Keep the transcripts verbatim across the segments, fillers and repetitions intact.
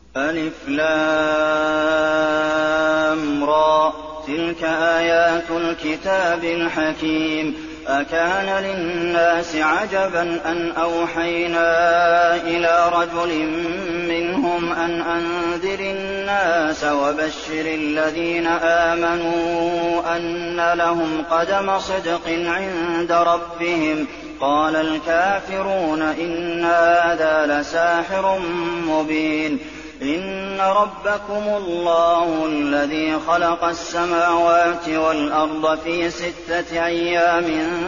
ألف لام را تلك آيات الكتاب الحكيم أكان للناس عجبا أن أوحينا إلى رجل منهم أن أنذر الناس وبشر الذين آمنوا أن لهم قدم صدق عند ربهم قال الكافرون إن هذا لساحر مبين إن ربكم الله الذي خلق السماوات والأرض في ستة أيام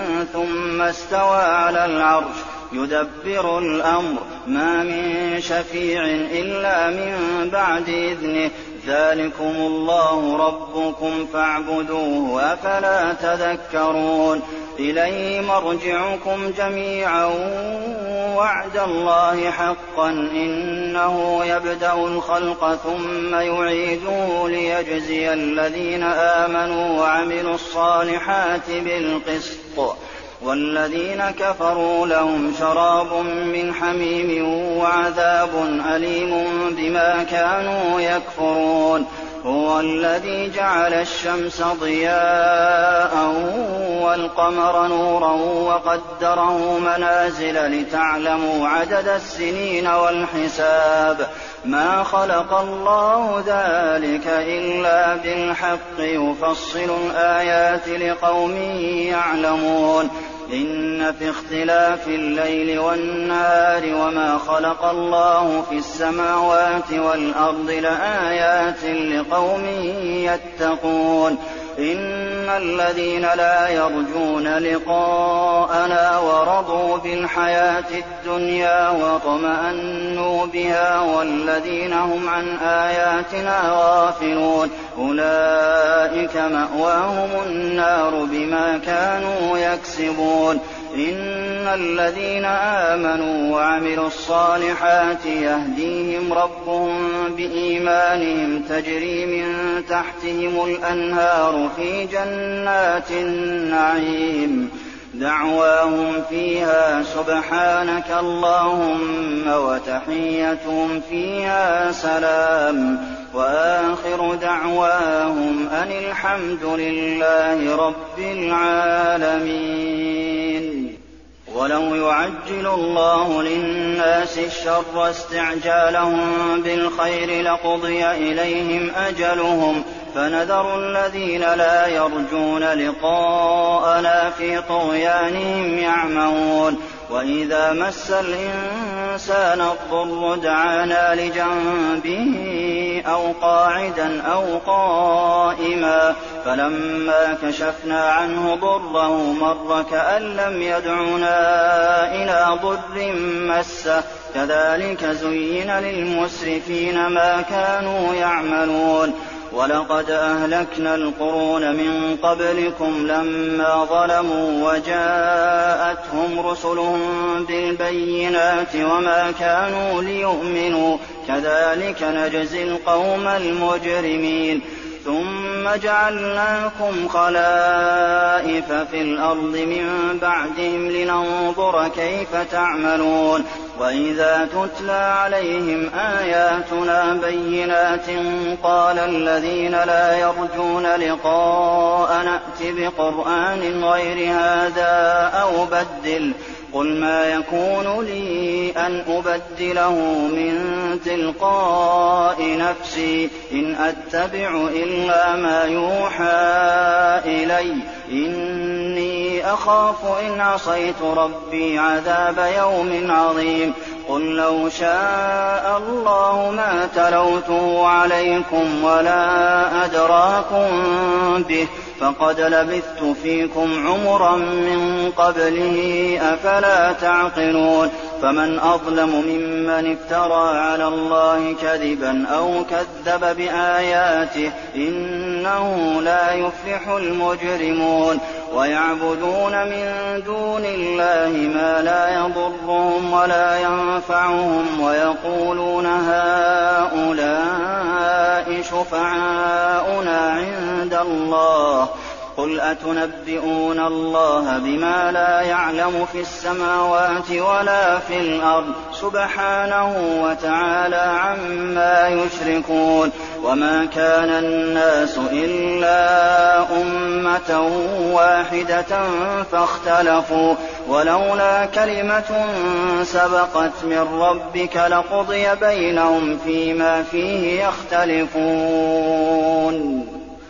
ثم استوى على العرش يدبر الأمر ما من شفيع إلا من بعد إذنه ذلكم الله ربكم فاعبدوه أفلا تذكرون إليه مرجعكم جميعا وعد الله حقا إنه يبدأ الخلق ثم يعيده ليجزي الذين آمنوا وعملوا الصالحات بالقسط والذين كفروا لهم شراب من حميم وعذاب أليم بما كانوا يكفرون هو الذي جعل الشمس ضياء والقمر نورا وقدره منازل لتعلموا عدد السنين والحساب ما خلق الله ذلك إلا بالحق يفصل الآيات لقوم يعلمون إن في اختلاف الليل والنهار وما خلق الله في السماوات والأرض لآيات لقوم يتقون إن الذين لا يرجون لقاءنا ورضوا بالحياة الدنيا واطمأنوا بها والذين هم عن آياتنا غافلون أولئك مأواهم النار بما كانوا يكسبون إن الذين آمنوا وعملوا الصالحات يهديهم ربهم بإيمانهم تجري من تحتهم الأنهار في جنات النعيم دعواهم فيها سبحانك اللهم وتحيتهم فيها سلام وآخر دعواهم أن الحمد لله رب العالمين ولو يعجل الله للناس الشر استعجالهم بالخير لقضي إليهم أجلهم فنذر الذين لا يرجون لقاءنا في طغيانهم يعمهون وإذا مس الإنسان الضر دعانا لجنبه أو قاعدا أو قائما فلما كشفنا عنه ضره مر كأن لم يدعنا إلى ضر مسه كذلك زين للمسرفين ما كانوا يعملون ولقد أهلكنا القرون من قبلكم لما ظلموا وجاءتهم رسلهم بالبينات وما كانوا ليؤمنوا كذلك نجزي القوم المجرمين ثم جعلناكم خلائف في الأرض من بعدهم لننظر كيف تعملون وإذا تتلى عليهم آياتنا بينات قال الذين لا يرجون لقاء نأت بقرآن غير هذا أو بدل قل ما يكون لي أن أبدله من تلقاء نفسي إن أتبع إلا ما يوحى إلي إني أخاف إن عصيت ربي عذاب يوم عظيم قل لو شاء الله ما تلوته عليكم ولا أدراكم به فقد لبثت فيكم عمرا من قبله أفلا تعقلون فمن أظلم ممن افترى على الله كذبا أو كذب بآياته إنه لا يفلح المجرمون ويعبدون من دون الله ما لا يضرهم ولا ينفعهم ويقولون هؤلاء شفعاؤنا عند الله قل أتنبئون الله بما لا يعلم في السماوات ولا في الأرض سبحانه وتعالى عما يشركون وما كان الناس إلا أمة واحدة فاختلفوا ولولا كلمة سبقت من ربك لقضي بينهم فيما فيه يختلفون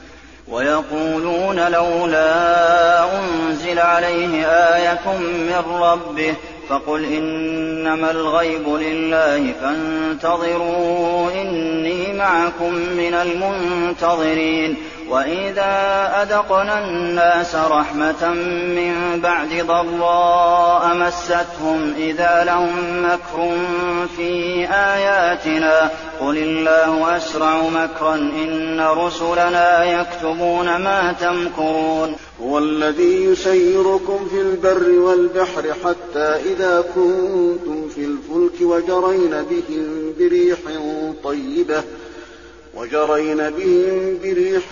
ويقولون لولا أنزل عليه آية من ربه فقل إنما الغيب لله فانتظروا إني معكم من المنتظرين وإذا أذقنا الناس رحمة من بعد ضراء مستهم إذا لهم مكر في آياتنا قل الله أسرع مكرا إن رسلنا يكتبون ما تمكرون هو الذي يسيركم في البر والبحر حتى إذا كنتم في الفلك وجرين بهم بريح طيبة وجرين بهم بريح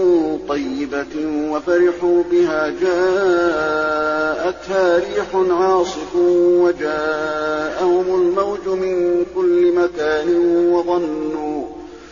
طيبة وفرحوا بها جاءتها ريح عاصف وجاءهم الموج من كل مكان وظنوا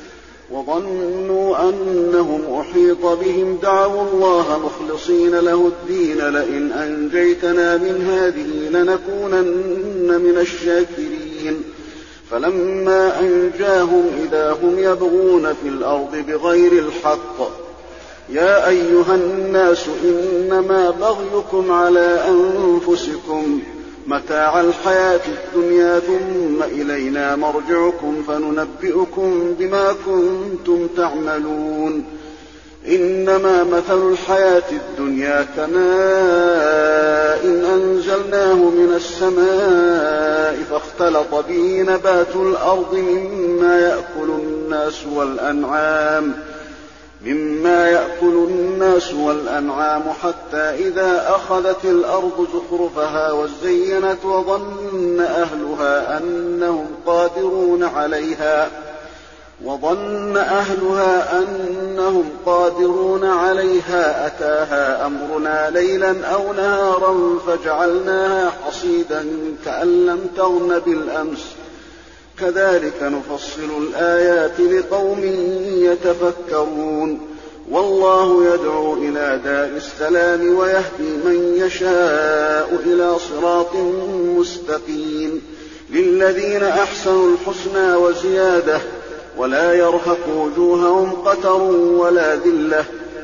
وظنوا أنهم أحيط بهم دعوا الله مخلصين له الدين لئن أنجيتنا من هذه لنكونن من الشاكرين فلما أنجاهم إذا هم يبغون في الأرض بغير الحق يا أيها الناس إنما بغيكم على أنفسكم متاع الحياة الدنيا ثم إلينا مرجعكم فننبئكم بما كنتم تعملون إنما مثل الحياة الدنيا كماء إن أنزلناه من السماء فاختلط به نبات الأرض مما يأكل الناس والأنعام مما يأكل الناس والأنعام حتى إذا أخذت الأرض زخرفها وزينت وظن أهلها أنهم قادرون عليها وظن أهلها أنهم قادرون عليها أتاها أمرنا ليلا أو نهارا فجعلناها حصيدا كأن لم تغن بالأمس كذلك نفصل الآيات لقوم يتفكرون والله يدعو إلى دار السلام ويهدي من يشاء إلى صراط مستقيم للذين أحسنوا الحسنى وزيادة ولا يرهق وجوههم قتر ولا ذلة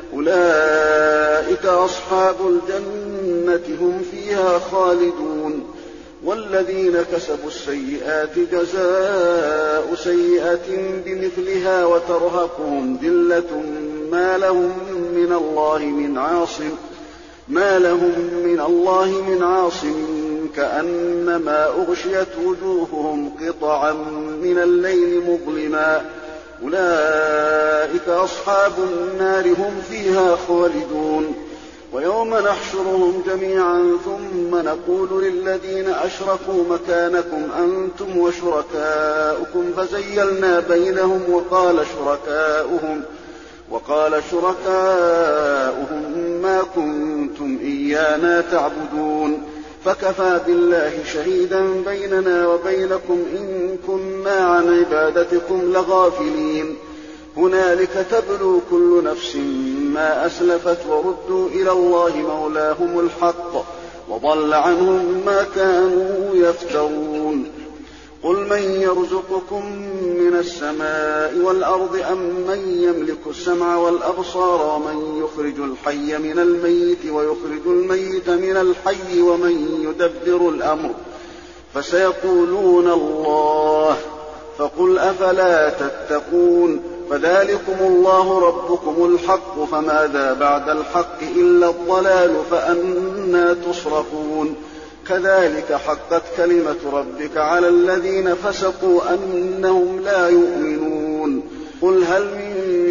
أولئك أصحاب الجنة هم فيها خالدون والذين كسبوا السيئات جزاء سيئة بمثلها وترهقهم ذلة ما لهم من الله من عاصم ما لهم من الله من عاصم كأنما أغشيت وجوههم قطعا من الليل مظلما أولئك أصحاب النار هم فيها خالدون ويوم نحشرهم جميعا ثم نقول للذين أشركوا مكانكم أنتم وشركاؤكم فزيلنا بينهم وقال شركاؤهم وقال شركاؤهم ما كنتم إيانا تعبدون فكفى بالله شهيدا بيننا وبينكم إن كنا عن عبادتكم لغافلين هنالك تبلو كل نفس ما أسلفت وردوا إلى الله مولاهم الحق وضل عنهم ما كانوا يفترون قل من يرزقكم من السماء والأرض أم من يملك السمع والأبصار ومن يخرج الحي من الميت ويخرج الميت من الحي ومن يدبر الأمر فسيقولون الله فقل أفلا تتقون فذلكم الله ربكم الحق فماذا بعد الحق إلا الضلال فأنى تصرفون كذلك حقت كلمة ربك على الذين فسقوا أنهم لا يؤمنون قل هل من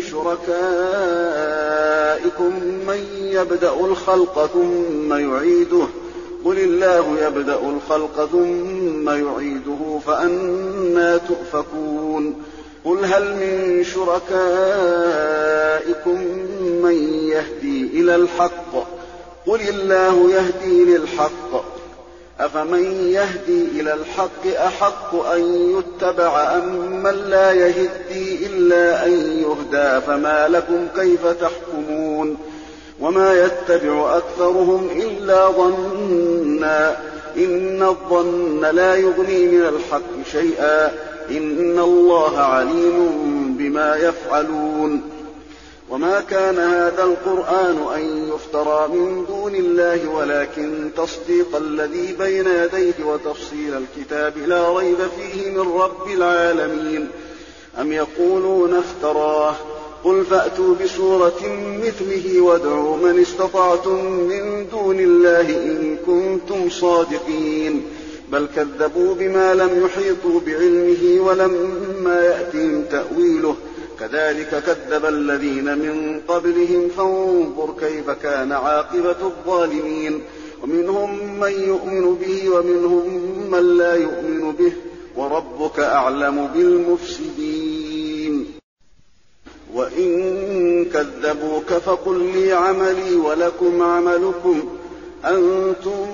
شركائكم من يبدأ الخلق ثم يعيده قل الله يبدأ الخلق ثم يعيده فأنى تؤفكون قل هل من شركائكم أولئكم من يهدي إلى الحق قل الله يهدي للحق أفمن يهدي إلى الحق أحق أن يتبع أم من لا يهدي إلا أن يهدى فما لكم كيف تحكمون وما يتبع أكثرهم إلا ظنا إن الظن لا يغني من الحق شيئا إن الله عليم بما يفعلون وما كان هذا القرآن أن يفترى من دون الله ولكن تصديق الذي بين يديه وتفصيل الكتاب لا ريب فيه من رب العالمين أم يقولون افتراه قل فأتوا بسورة مثله وادعوا من استطعتم من دون الله إن كنتم صادقين بل كذبوا بما لم يحيطوا بعلمه ولما يأتهم تأويله كذلك كذب الذين من قبلهم فانظر كيف كان عاقبة الظالمين ومنهم من يؤمن به ومنهم من لا يؤمن به وربك أعلم بالمفسدين وإن كذبوك فقل لي عملي ولكم عملكم أنتم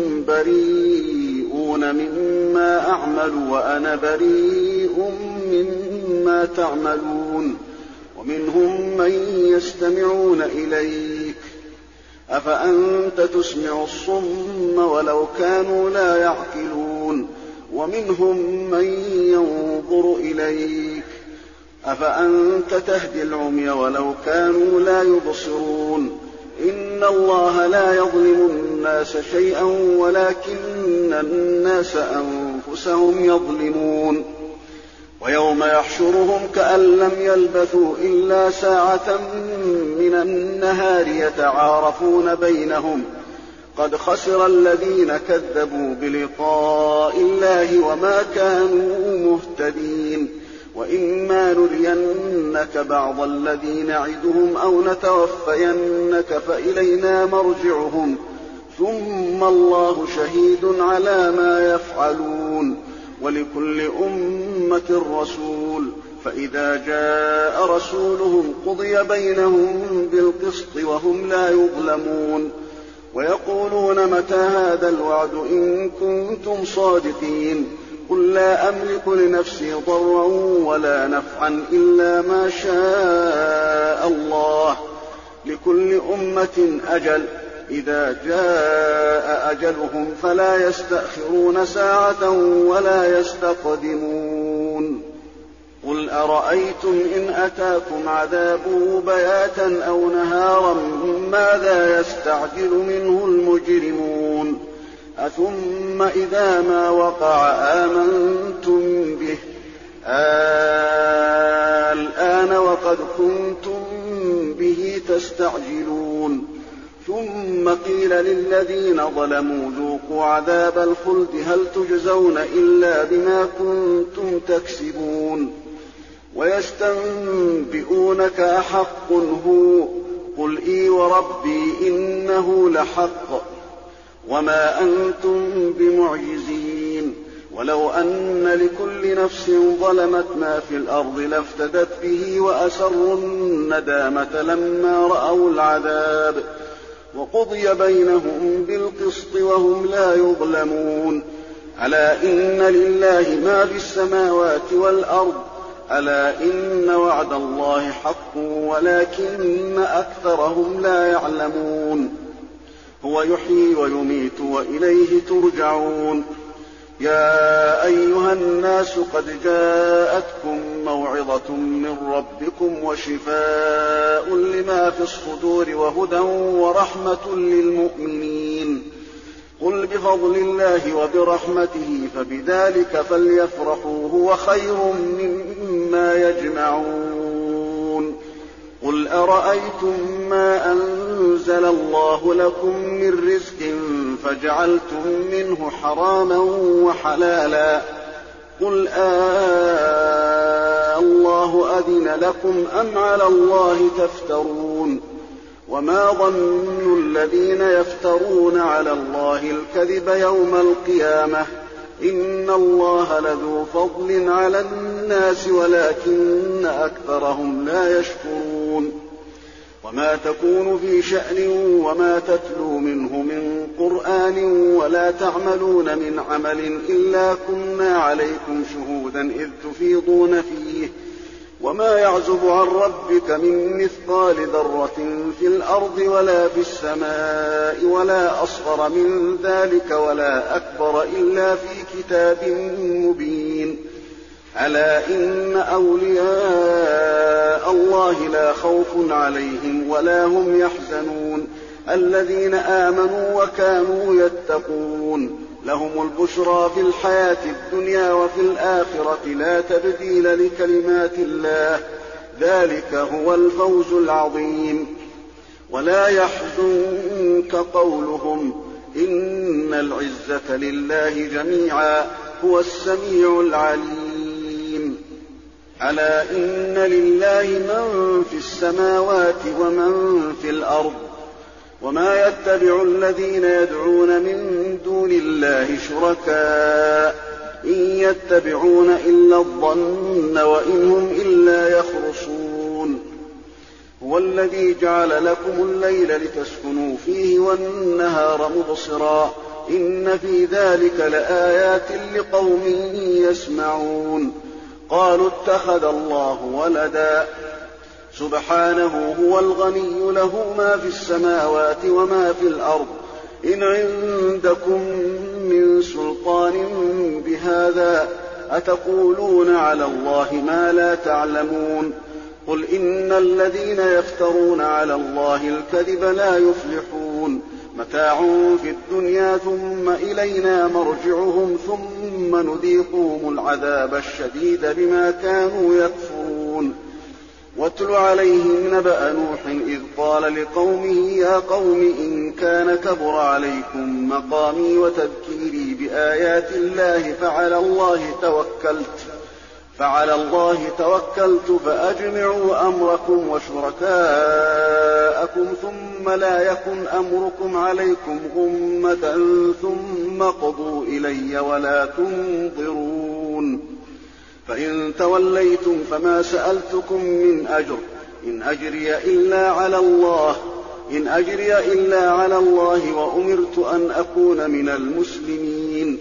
بريئون مما أعمل وأنا بريء مما تعملون ومنهم من يستمعون إليك أفأنت تسمع الصم ولو كانوا لا يعقلون ومنهم من ينظر إليك أفأنت تهدي العمي ولو كانوا لا يبصرون إن الله لا يظلم الناس شيئا ولكن الناس أنفسهم يظلمون ويوم يحشرهم كأن لم يلبثوا إلا ساعة من النهار يتعارفون بينهم قد خسر الذين كذبوا بلقاء الله وما كانوا مهتدين وإما نرينك بعض الذي نعدهم أو نتوفينك فإلينا مرجعهم ثم الله شهيد على ما يفعلون ولكل أمة رسول فإذا جاء رسولهم قضي بينهم بالقسط وهم لا يظلمون ويقولون متى هذا الوعد إن كنتم صادقين قل لا أملك لنفسي ضرا ولا نفعا إلا ما شاء الله لكل أمة أجل إذا جاء أجلهم فلا يستأخرون ساعة ولا يستقدمون قل أرأيتم إن أتاكم عذابه بياتا أو نهارا ماذا يستعجل منه المجرمون أثم إذا ما وقع آمنتم به الآن وقد كنتم به تستعجلون ثم قيل للذين ظلموا ذوقوا عذاب الخلد هل تجزون إلا بما كنتم تكسبون ويستنبئونك أحق هو قل إي وربي إنه لحق وما أنتم بمعجزين ولو أن لكل نفس ظلمت ما في الأرض لافتدت به وأسروا الندامة لما رأوا العذاب وقضي بينهم بالقسط وهم لا يظلمون ألا إن لله ما في السماوات والأرض ألا إن وعد الله حق ولكن أكثرهم لا يعلمون هو يحيي ويميت وإليه ترجعون يا أيها الناس قد جاءتكم موعظة من ربكم وشفاء لما في الصدور وهدى ورحمة للمؤمنين قل بفضل الله وبرحمته فبذلك فليفرحوا هو خير مما يجمعون قل أرأيتم ما أنزل الله لكم من رزق فجعلتم منه حراما وحلالا قل آه الله أذن لكم أم على الله تفترون وما ظن الذين يفترون على الله الكذب يوم القيامة إن الله لذو فضل على الناس ولكن أكثرهم لا يشكرون وما تكون في شأن وما تتلو منه من قرآن ولا تعملون من عمل إلا كنا عليكم شهودا إذ تفيضون فيه وما يعزب عن ربك من مثقال ذرة في الأرض ولا في السماء ولا أصغر من ذلك ولا أكبر إلا في كتاب مبين. ألا إن أولياء الله لا خوف عليهم ولا هم يحزنون الذين آمنوا وكانوا يتقون لهم البشرى في الحياة الدنيا وفي الآخرة لا تبديل لكلمات الله ذلك هو الفوز العظيم. ولا يحزنك قولهم إن العزة لله جميعا هو السميع العليم. ألا إن لله من في السماوات ومن في الأرض وما يتبع الذين يدعون من دون الله شركاء إن يتبعون إلا الظن وإن هم إلا يخرصون. هو الذي جعل لكم الليل لتسكنوا فيه والنهار مبصرا إن في ذلك لآيات لقوم يسمعون. قالوا اتخذ الله ولدا سبحانه هو الغني له ما في السماوات وما في الأرض إن عندكم من سلطان بهذا أتقولون على الله ما لا تعلمون. قل إن الذين يفترون على الله الكذب لا يفلحون متاع في الدنيا ثم إلينا مرجعهم ثم نذيقهم العذاب الشديد بما كانوا يكفرون. واتل عليهم نبأ نوح إذ قال لقومه يا قوم إن كان كبر عليكم مقامي وتذكيري بآيات الله فعلى الله توكلت فعلى الله توكلت فأجمعوا أمركم وشركاءكم ثم لا يكن أمركم عليكم غمة ثم قضوا إلي ولا تنظرون. فإن توليتم فما سألتكم من أجر إن أجري إلا على الله إن أجري إلا على الله وأمرت أن أكون من المسلمين.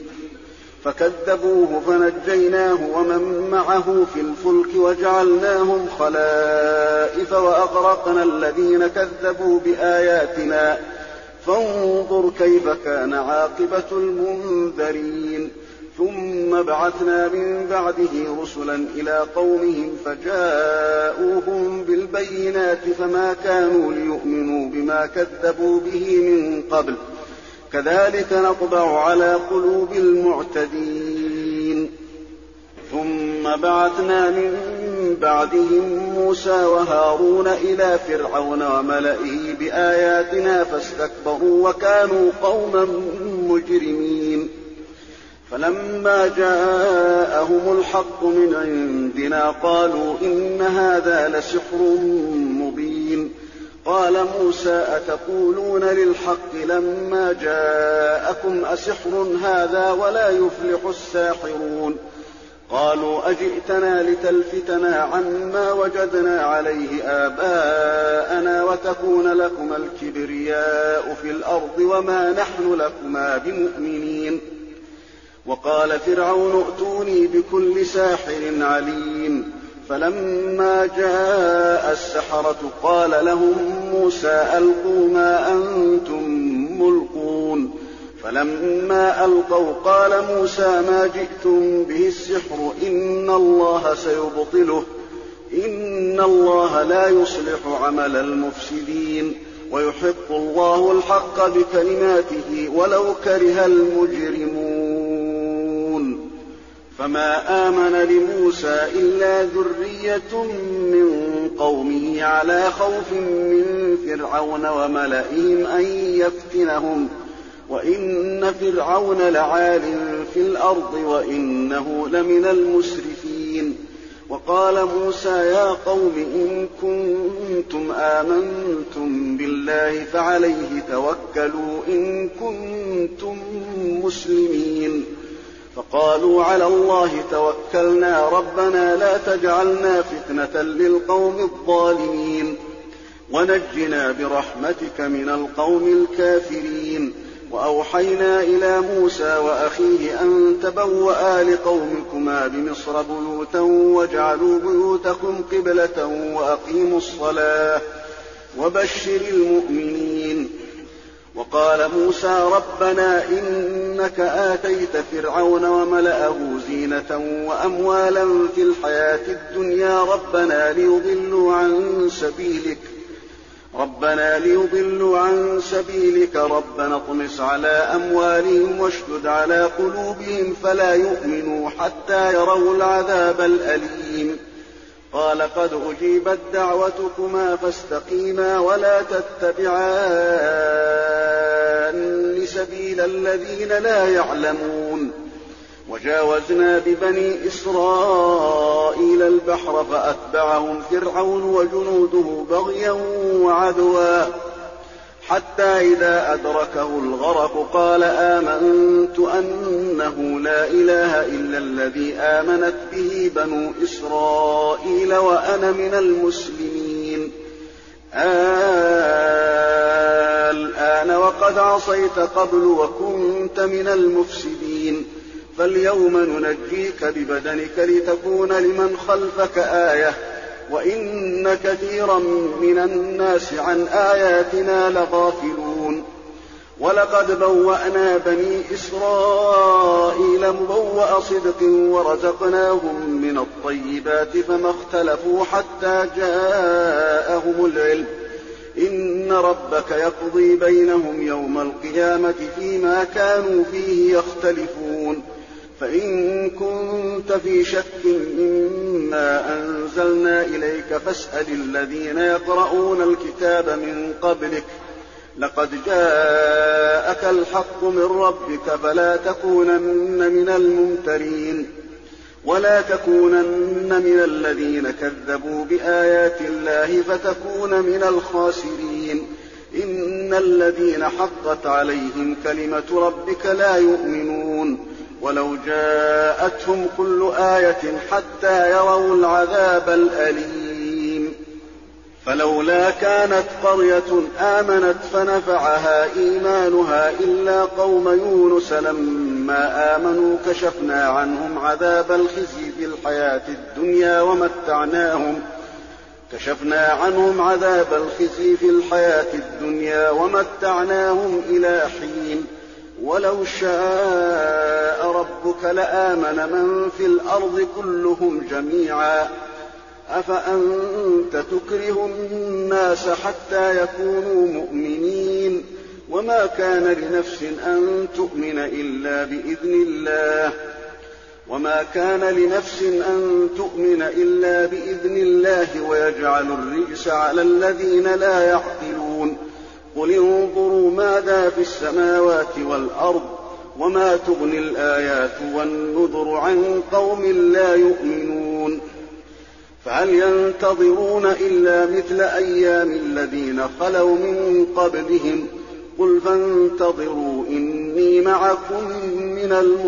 فكذبوه فنجيناه ومن معه في الفلك وجعلناهم خلائف وأغرقنا الذين كذبوا بآياتنا فانظر كيف كان عاقبة المنذرين. ثم بعثنا من بعده رسلا إلى قومهم فجاءوهم بالبينات فما كانوا ليؤمنوا بما كذبوا به من قبل كذلك نطبع على قلوب المعتدين. ثم بعثنا من بعدهم موسى وهارون إلى فرعون وملئه بآياتنا فاستكبروا وكانوا قوما مجرمين. فلما جاءهم الحق من عندنا قالوا إن هذا لسحر مبين. قال موسى أتقولون للحق لما جاءكم أسحر هذا ولا يفلح الساحرون. قالوا أجئتنا لتلفتنا عما وجدنا عليه آباءنا وتكون لكما الكبرياء في الأرض وما نحن لكما بمؤمنين. وقال فرعون ائتوني بكل ساحر عليم. فلما جاء السحرة قال لهم موسى ألقوا ما أنتم ملقون. فلما ألقوا قال موسى ما جئتم به السحر إن الله سيبطله إن الله لا يصلح عمل المفسدين ويحق الله الحق بكلماته ولو كره المجرمون. فما آمن لموسى إلا ذرية من قومه على خوف من فرعون وملئهم أن يفتنهم وإن فرعون لعال في الأرض وإنه لمن المسرفين. وقال موسى يا قوم إن كنتم آمنتم بالله فعليه توكلوا إن كنتم مسلمين. فقالوا على الله توكلنا ربنا لا تجعلنا فتنة للقوم الظالمين. ونجنا برحمتك من القوم الكافرين. وأوحينا إلى موسى وأخيه أن تبوأ لقومكما بمصر بيوتا واجعلوا بيوتكم قبلة وأقيموا الصلاة وبشر المؤمنين. وقال موسى ربنا إنك آتيت فرعون وملأه زينة وأموالا في الحياة الدنيا ربنا ليضلوا عن سبيلك ربنا ليضلوا عن سبيلك ربنا اطمس على أموالهم واشدد على قلوبهم فلا يؤمنوا حتى يروا العذاب الأليم. قال قد أجيبت دعوتكما فاستقيما ولا تتبعان سبيل الذين لا يعلمون. وجاوزنا ببني إسرائيل البحر فأتبعهم فرعون وجنوده بغيا وعدوا حتى إذا أدركه الغرق قال آمنت أنه لا إله إلا الذي آمنت به بنو إسرائيل وأنا من المسلمين. الآن وقد عصيت قبل وكنت من المفسدين فاليوم ننجيك ببدنك لتكون لمن خلفك آية وإن كثيرا من الناس عن آياتنا لغافلون. ولقد بوأنا بني إسرائيل مبوأ صدق ورزقناهم من الطيبات فما اختلفوا حتى جاءهم العلم إن ربك يقضي بينهم يوم القيامة فيما كانوا فيه يختلفون. فإن كنت في شك مما أنزلنا إليك فاسأل الذين يقرؤون الكتاب من قبلك لقد جاءك الحق من ربك فلا تكونن من الممترين ولا تكونن من الذين كذبوا بآيات الله فتكون من الخاسرين. إن الذين حقت عليهم كلمة ربك لا يؤمنون ولو جاءتهم كل آية حتى يروا العذاب الأليم. فلولا كانت قرية آمنت فنفعها إيمانها إلا قوم يونس لما آمنوا كشفنا عنهم عذاب الخزي في الحياة الدنيا ومتعناهم كشفنا عنهم عذاب الخزي في الحياة الدنيا ومتعناهم إلى حين. ولو شاء ربك لآمن من في الأرض كلهم جميعا أفأنت تكره الناس حتى يكونوا مؤمنين وما كان لنفس أن تؤمن إلا بإذن الله وما كان لنفس أن تؤمن إلا بإذن الله ويجعل الرجس على الذين لا يعقلون. قل انظروا ماذا في السماوات والأرض وما تغني الآيات والنذر عن قوم لا يؤمنون. فهل ينتظرون إلا مثل أيام الذين خلوا من قبلهم قل فانتظروا إني معكم من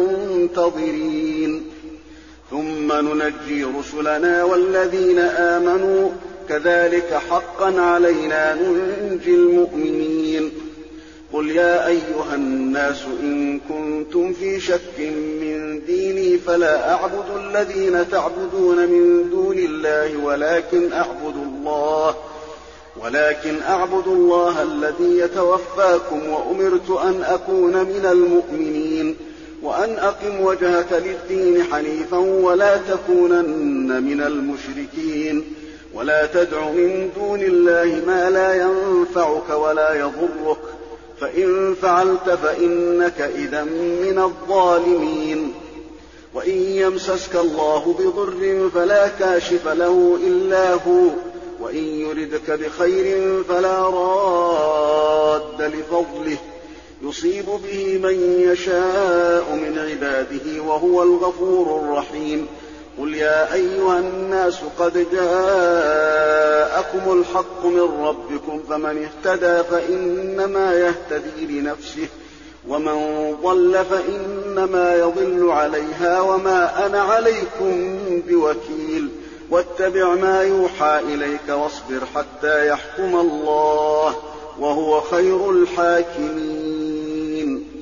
المنتظرين. ثم ننجي رسلنا والذين آمنوا كذلك حقا علينا ننجي المؤمنين. قل يا أيها الناس إن كنتم في شك من ديني فلا أعبد الذين تعبدون من دون الله ولكن أعبد الله ولكن أعبد الله الذي يتوفاكم وأمرت أن أكون من المؤمنين وأن أقم وجهك للدين حنيفا ولا تكونن من المشركين ولا تدع من دون الله ما لا ينفعك ولا يضرك فإن فعلت فإنك إذا من الظالمين. وإن يمسسك الله بضر فلا كاشف له إلا هو وإن يردك بخير فلا راد لفضله يصيب به من يشاء من عباده وهو الغفور الرحيم. قل يا أيها الناس قد جاءكم الحق من ربكم فمن اهتدى فإنما يهتدي لنفسه ومن ضل فإنما يضل عليها وما أنا عليكم بوكيل. واتبع ما يوحى إليك واصبر حتى يحكم الله وهو خير الحاكمين.